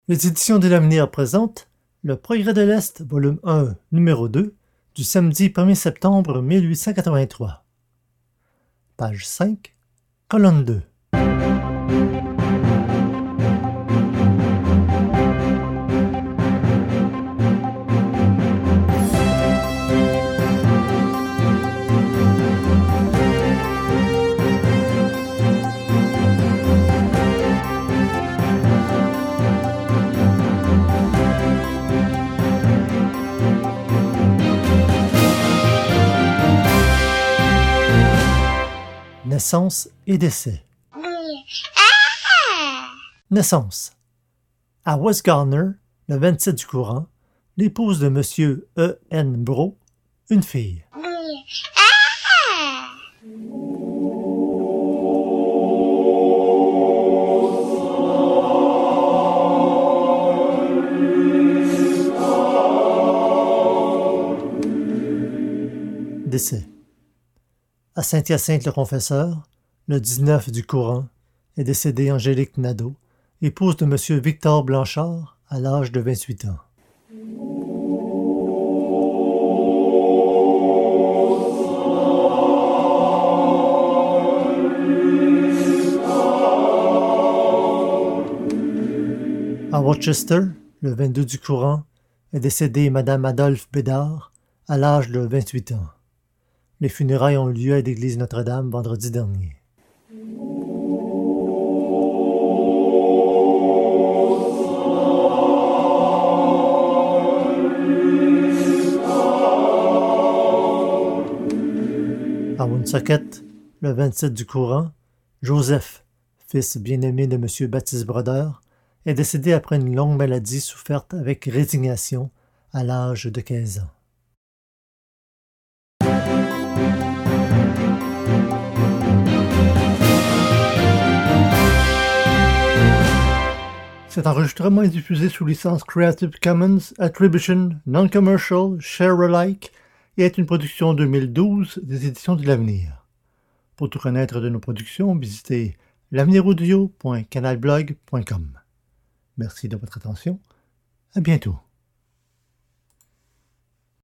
Les éditions de l'Avenir présentent Le Progrès de l'Est, volume 1, numéro 2, du samedi 1er septembre 1883. Page 5, colonne 2. Naissance et décès. Naissance. À West Garner, le 27 du courant, l'épouse de M. E. N. Brault, une fille. Décès. À Saint-Hyacinthe-le-Confesseur, le 19 du courant, est décédée Angélique Nadeau, épouse de M. Victor Blanchard, à l'âge de 28 ans. À Rochester, le 22 du courant, est décédée Mme Adolphe Bédard, à l'âge de 28 ans. Les funérailles ont eu lieu à l'église Notre-Dame vendredi dernier. À Woonsocket, le 27 du courant, Joseph, fils bien-aimé de M. Baptiste Brodeur, est décédé après une longue maladie soufferte avec résignation à l'âge de 15 ans. Cet enregistrement est diffusé sous licence Creative Commons Attribution Non-Commercial Share-alike et est une production 2012 des Éditions de l'Avenir. Pour tout connaître de nos productions, visitez l'aveniraudio.canalblog.com. Merci de votre attention. À bientôt.